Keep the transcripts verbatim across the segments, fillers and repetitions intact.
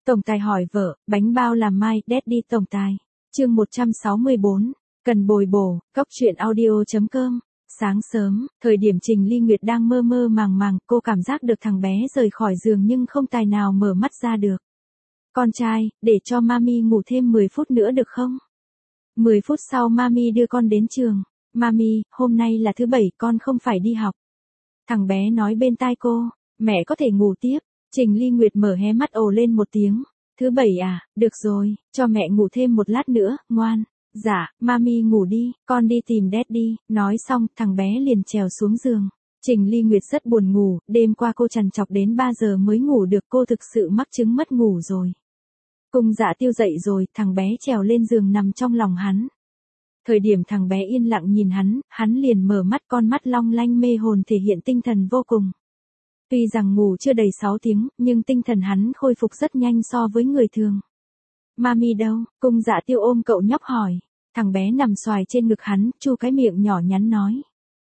Tổng tài hỏi vợ, bánh bao làm mai, Daddy tổng tài. Chương một trăm sáu mươi bốn, cần bồi bổ, cóc truyện audio.com. Sáng sớm, thời điểm Trình Ly Nguyệt đang mơ mơ màng màng, cô cảm giác được thằng bé rời khỏi giường nhưng không tài nào mở mắt ra được. Con trai, để cho mami ngủ thêm mười phút nữa được không? mười phút sau mami đưa con đến trường. Mami, hôm nay là thứ bảy, con không phải đi học. Thằng bé nói bên tai cô, mẹ có thể ngủ tiếp. Trình Ly Nguyệt mở hé mắt ồ lên một tiếng. Thứ bảy à, được rồi, cho mẹ ngủ thêm một lát nữa, ngoan. Dạ, mami ngủ đi, con đi tìm Daddy. Nói xong, thằng bé liền trèo xuống giường. Trình Ly Nguyệt rất buồn ngủ, đêm qua cô trằn trọc đến ba giờ mới ngủ được, cô thực sự mắc chứng mất ngủ rồi. Cung Dạ Tiêu dậy rồi, thằng bé trèo lên giường nằm trong lòng hắn. Thời điểm thằng bé yên lặng nhìn hắn, hắn liền mở mắt, con mắt long lanh mê hồn thể hiện tinh thần vô cùng. Tuy rằng ngủ chưa đầy sáu tiếng, nhưng tinh thần hắn khôi phục rất nhanh so với người thường. Mami đâu? Cung Dạ Tiêu ôm cậu nhóc hỏi. Thằng bé nằm xoài trên ngực hắn, chu cái miệng nhỏ nhắn nói.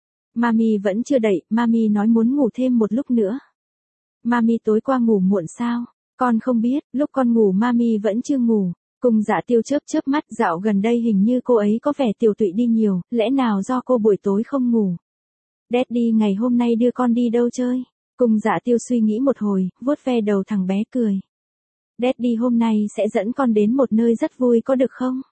Mami vẫn chưa dậy, mami nói muốn ngủ thêm một lúc nữa. Mami tối qua ngủ muộn sao? Con không biết, lúc con ngủ mami vẫn chưa ngủ. Cung Dạ Tiêu chớp chớp mắt, dạo gần đây hình như cô ấy có vẻ tiều tụy đi nhiều, lẽ nào do cô buổi tối không ngủ? Daddy ngày hôm nay đưa con đi đâu chơi? Cung Dạ Tiêu suy nghĩ một hồi, vuốt ve đầu thằng bé cười. Daddy hôm nay sẽ dẫn con đến một nơi rất vui có được không?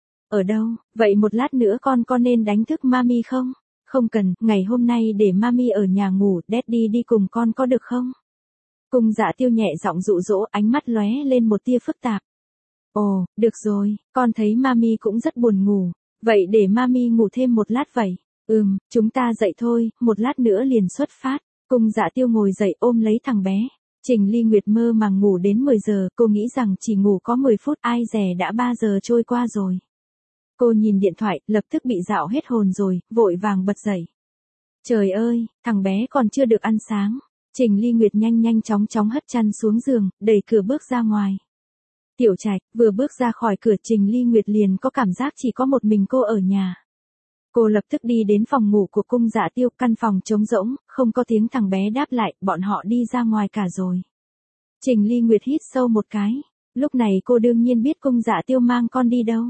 Ở đâu? Vậy một lát nữa con có nên đánh thức mami không? Không cần, ngày hôm nay để mami ở nhà ngủ, Daddy đi cùng con có được không? Cung Dạ Tiêu nhẹ giọng dụ dỗ, ánh mắt lóe lên một tia phức tạp. Ồ, được rồi, con thấy mami cũng rất buồn ngủ. Vậy để mami ngủ thêm một lát vậy. Ừm, chúng ta dậy thôi, một lát nữa liền xuất phát. Cung Dạ Tiêu ngồi dậy ôm lấy thằng bé. Trình Ly Nguyệt mơ màng ngủ đến mười giờ, cô nghĩ rằng chỉ ngủ có mười phút, ai dè đã ba giờ trôi qua rồi. Cô nhìn điện thoại, lập tức bị dạo hết hồn rồi, vội vàng bật dậy. Trời ơi, thằng bé còn chưa được ăn sáng. Trình Ly Nguyệt nhanh nhanh chóng chóng hất chăn xuống giường, đẩy cửa bước ra ngoài. Tiểu Trạch, vừa bước ra khỏi cửa Trình Ly Nguyệt liền có cảm giác chỉ có một mình cô ở nhà. Cô lập tức đi đến phòng ngủ của Cung Dạ Tiêu, căn phòng trống rỗng, không có tiếng thằng bé đáp lại, bọn họ đi ra ngoài cả rồi. Trình Ly Nguyệt hít sâu một cái, lúc này cô đương nhiên biết Cung Dạ Tiêu mang con đi đâu.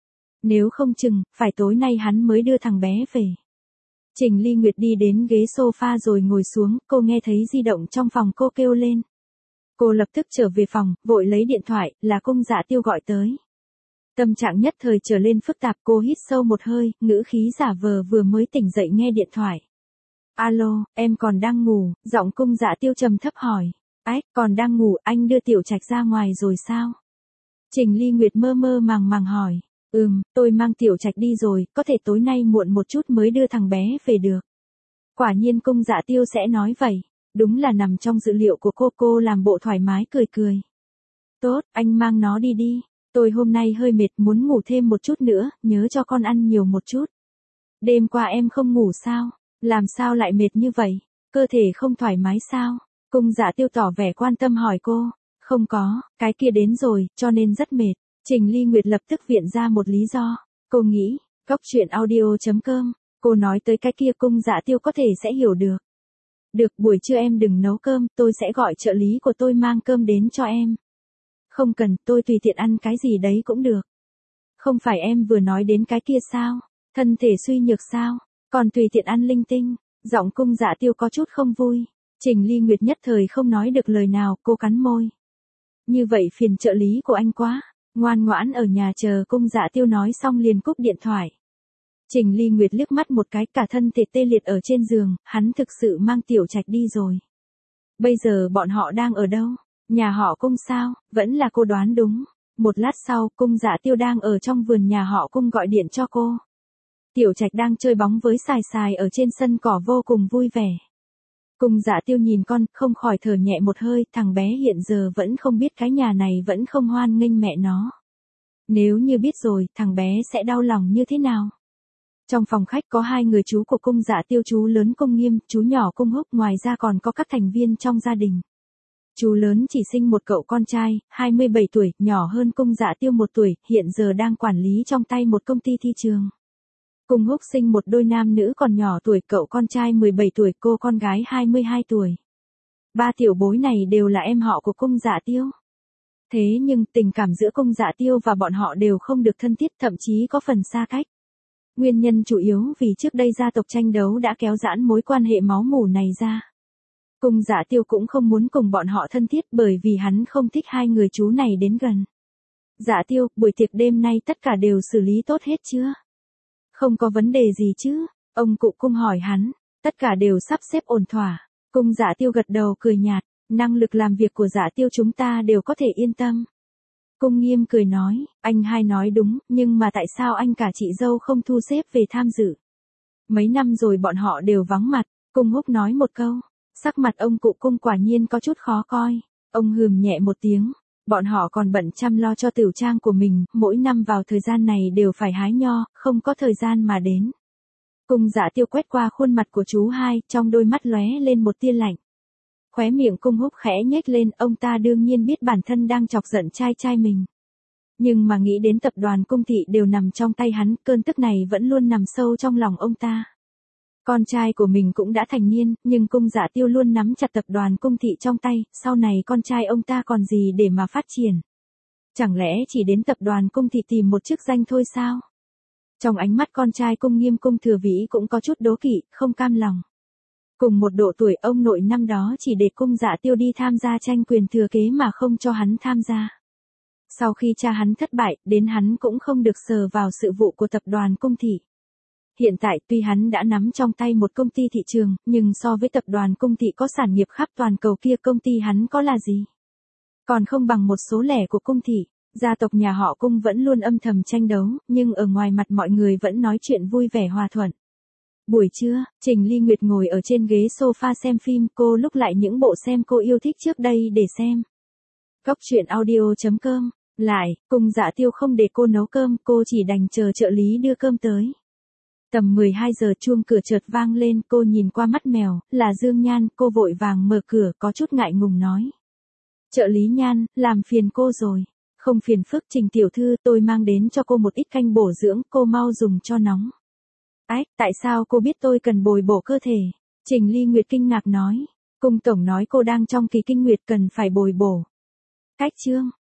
Nếu không chừng, phải tối nay hắn mới đưa thằng bé về. Trình Ly Nguyệt đi đến ghế sofa rồi ngồi xuống, cô nghe thấy di động trong phòng cô kêu lên. Cô lập tức trở về phòng, vội lấy điện thoại, là Cung Dạ Tiêu gọi tới. Tâm trạng nhất thời trở lên phức tạp, cô hít sâu một hơi, ngữ khí giả vờ vừa mới tỉnh dậy nghe điện thoại. Alo, em còn đang ngủ, giọng Cung Dạ Tiêu trầm thấp hỏi. Ách, còn đang ngủ, anh đưa Tiểu Trạch ra ngoài rồi sao? Trình Ly Nguyệt mơ mơ màng màng hỏi. Ừm, tôi mang Tiểu Trạch đi rồi, có thể tối nay muộn một chút mới đưa thằng bé về được. Quả nhiên Cung Dạ Tiêu sẽ nói vậy. Đúng là nằm trong dự liệu của cô, cô làm bộ thoải mái cười cười. Tốt, anh mang nó đi đi. Tôi hôm nay hơi mệt, muốn ngủ thêm một chút nữa, nhớ cho con ăn nhiều một chút. Đêm qua em không ngủ sao? Làm sao lại mệt như vậy? Cơ thể không thoải mái sao? Cung Dạ Tiêu tỏ vẻ quan tâm hỏi cô. Không có, cái kia đến rồi, cho nên rất mệt. Trình Ly Nguyệt lập tức viện ra một lý do. Cô nghĩ, cóc truyện audio.com, cô nói tới cái kia Cung Dạ Tiêu có thể sẽ hiểu được. Được, buổi trưa em đừng nấu cơm, tôi sẽ gọi trợ lý của tôi mang cơm đến cho em. Không cần, tôi tùy tiện ăn cái gì đấy cũng được. Không phải em vừa nói đến cái kia sao? Thân thể suy nhược sao? Còn tùy tiện ăn linh tinh. Giọng Cung Dạ Tiêu có chút không vui. Trình Ly Nguyệt nhất thời không nói được lời nào, cô cắn môi. Như vậy phiền trợ lý của anh quá. Ngoan ngoãn ở nhà chờ. Cung Dạ Tiêu nói xong liền cúp điện thoại. Trình Ly Nguyệt liếc mắt một cái, cả thân thể tê liệt ở trên giường, hắn thực sự mang Tiểu Trạch đi rồi. Bây giờ bọn họ đang ở đâu? Nhà họ Cung sao? Vẫn là cô đoán đúng. Một lát sau, Cung Dạ Tiêu đang ở trong vườn nhà họ Cung gọi điện cho cô. Tiểu Trạch đang chơi bóng với Sài Sài ở trên sân cỏ vô cùng vui vẻ. Cung Dạ Tiêu nhìn con, không khỏi thở nhẹ một hơi, thằng bé hiện giờ vẫn không biết cái nhà này vẫn không hoan nghênh mẹ nó. Nếu như biết rồi, thằng bé sẽ đau lòng như thế nào? Trong phòng khách có hai người chú của Cung Dạ Tiêu, chú lớn Cung Nghiêm, chú nhỏ Cung Húc, ngoài ra còn có các thành viên trong gia đình. Chú lớn chỉ sinh một cậu con trai, hai mươi bảy tuổi, nhỏ hơn Cung Dạ Tiêu một tuổi, hiện giờ đang quản lý trong tay một công ty thi trường. Cung Húc sinh một đôi nam nữ còn nhỏ tuổi, cậu con trai mười bảy tuổi, cô con gái hai mươi hai tuổi. Ba tiểu bối này đều là em họ của Cung Dạ Tiêu. Thế nhưng tình cảm giữa Cung Dạ Tiêu và bọn họ đều không được thân thiết, thậm chí có phần xa cách. Nguyên nhân chủ yếu vì trước đây gia tộc tranh đấu đã kéo giãn mối quan hệ máu mủ này ra. Cung Dạ Tiêu cũng không muốn cùng bọn họ thân thiết bởi vì hắn không thích hai người chú này đến gần. Dạ Tiêu, buổi tiệc đêm nay tất cả đều xử lý tốt hết chưa? Không có vấn đề gì chứ? Ông cụ Cung hỏi hắn, tất cả đều sắp xếp ổn thỏa. Cung Dạ Tiêu gật đầu cười nhạt, năng lực làm việc của Dạ Tiêu chúng ta đều có thể yên tâm. Cung Nghiêm cười nói, anh hai nói đúng, nhưng mà tại sao anh cả chị dâu không thu xếp về tham dự? Mấy năm rồi bọn họ đều vắng mặt, Cung Húc nói một câu, sắc mặt ông cụ Cung quả nhiên có chút khó coi. Ông hừm nhẹ một tiếng, bọn họ còn bận chăm lo cho tửu trang của mình, mỗi năm vào thời gian này đều phải hái nho, không có thời gian mà đến. Cung Dạ Tiêu quét qua khuôn mặt của chú hai, trong đôi mắt lóe lên một tia lạnh. Khóe miệng Cung Húc khẽ nhếch lên, ông ta đương nhiên biết bản thân đang chọc giận trai trai mình. Nhưng mà nghĩ đến tập đoàn Cung thị đều nằm trong tay hắn, cơn tức này vẫn luôn nằm sâu trong lòng ông ta. Con trai của mình cũng đã thành niên, nhưng Cung Dạ Tiêu luôn nắm chặt tập đoàn Cung thị trong tay, sau này con trai ông ta còn gì để mà phát triển. Chẳng lẽ chỉ đến tập đoàn Cung thị tìm một chức danh thôi sao? Trong ánh mắt con trai Cung Nghiêm Cung Thừa Vĩ cũng có chút đố kỵ, không cam lòng. Cùng một độ tuổi, ông nội năm đó chỉ để Cung Dạ Tiêu đi tham gia tranh quyền thừa kế mà không cho hắn tham gia. Sau khi cha hắn thất bại, đến hắn cũng không được sờ vào sự vụ của tập đoàn Cung thị. Hiện tại tuy hắn đã nắm trong tay một công ty thị trường, nhưng so với tập đoàn Cung thị có sản nghiệp khắp toàn cầu kia, công ty hắn có là gì? Còn không bằng một số lẻ của Cung thị. Gia tộc nhà họ Cung vẫn luôn âm thầm tranh đấu, nhưng ở ngoài mặt mọi người vẫn nói chuyện vui vẻ hòa thuận. Buổi trưa, Trình Ly Nguyệt ngồi ở trên ghế sofa xem phim, cô lúc lại những bộ xem cô yêu thích trước đây để xem. Góc truyện audio chấm com. Lại, Cung Dạ Tiêu không để cô nấu cơm, cô chỉ đành chờ trợ lý đưa cơm tới. Tầm mười hai giờ chuông cửa chợt vang lên, cô nhìn qua mắt mèo, là Dương Nhan, cô vội vàng mở cửa, có chút ngại ngùng nói. Trợ lý Nhan, làm phiền cô rồi. Không phiền phức Trình tiểu thư, tôi mang đến cho cô một ít canh bổ dưỡng, cô mau dùng cho nóng. Ách, tại sao cô biết tôi cần bồi bổ cơ thể? Trình Ly Nguyệt kinh ngạc nói. Cung tổng nói cô đang trong kỳ kinh nguyệt cần phải bồi bổ. Cách chương.